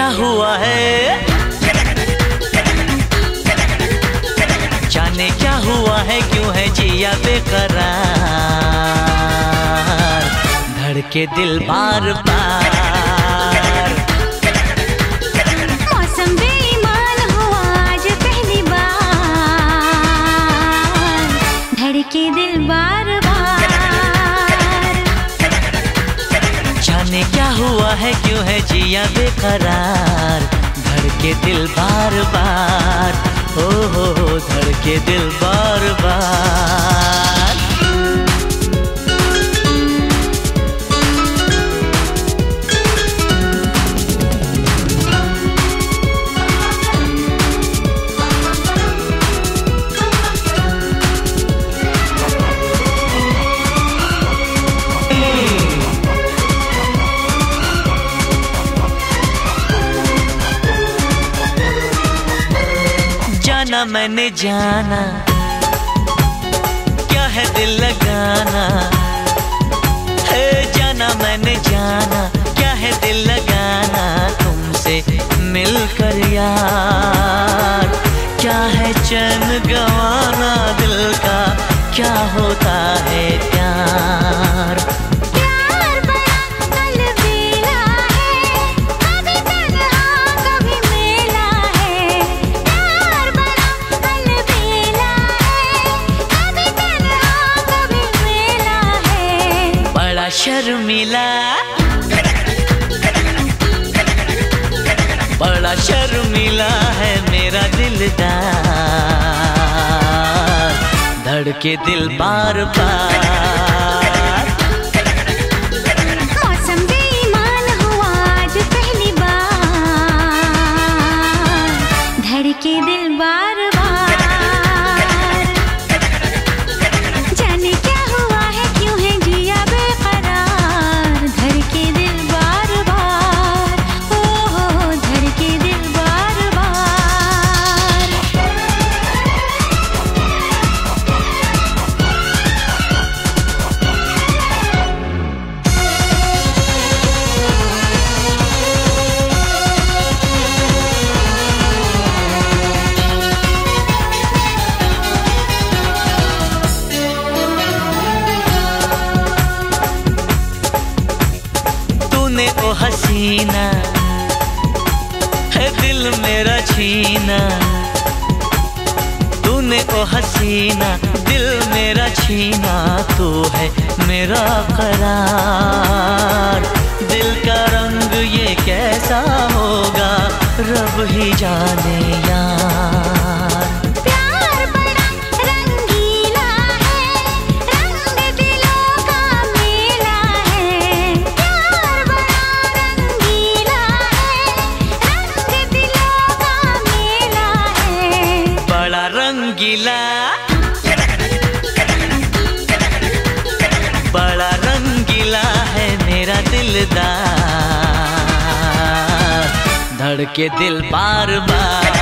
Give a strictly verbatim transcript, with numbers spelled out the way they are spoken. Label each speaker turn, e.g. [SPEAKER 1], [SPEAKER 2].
[SPEAKER 1] हुआ है, जाने क्या हुआ है, क्यों है जिया बेकरार, धड़के दिल बार बार।
[SPEAKER 2] मौसम बेईमान हुआ आज पहली बार, धड़के दिल बार बार।
[SPEAKER 1] जाने क्या हुआ है, क्यों है जिया बेकरार, धड़के दिल बार बार, ओ हो हो धड़के दिल बार बार। जाना मैंने जाना, क्या है दिल लगाना, है जाना मैंने जाना, क्या है दिल लगाना, तुमसे मिलकर यार, क्या है चैन गंवाना दिल का, क्या होता है प्यार। शर्मिला बड़ा शर्मिला है मेरा दिलदार, धड़के दिल बार बार।
[SPEAKER 2] मौसम बेईमान हुआ आज पहली बार, धड़के दिल बार बार। जाने क्या हुआ है, क्यों है जिया बेकरार, धड़के दिल बार बार, ओ हो धड़के दिल बार बार।
[SPEAKER 1] ओ हसीना है दिल मेरा छीना, तूने ओ हसीना दिल मेरा छीना, तू है मेरा करार। दिल का रंग ये कैसा होगा, रब ही जाने यार। रंगीला बड़ा रंगीला है मेरा दिलदार, धड़के दिल बार बार।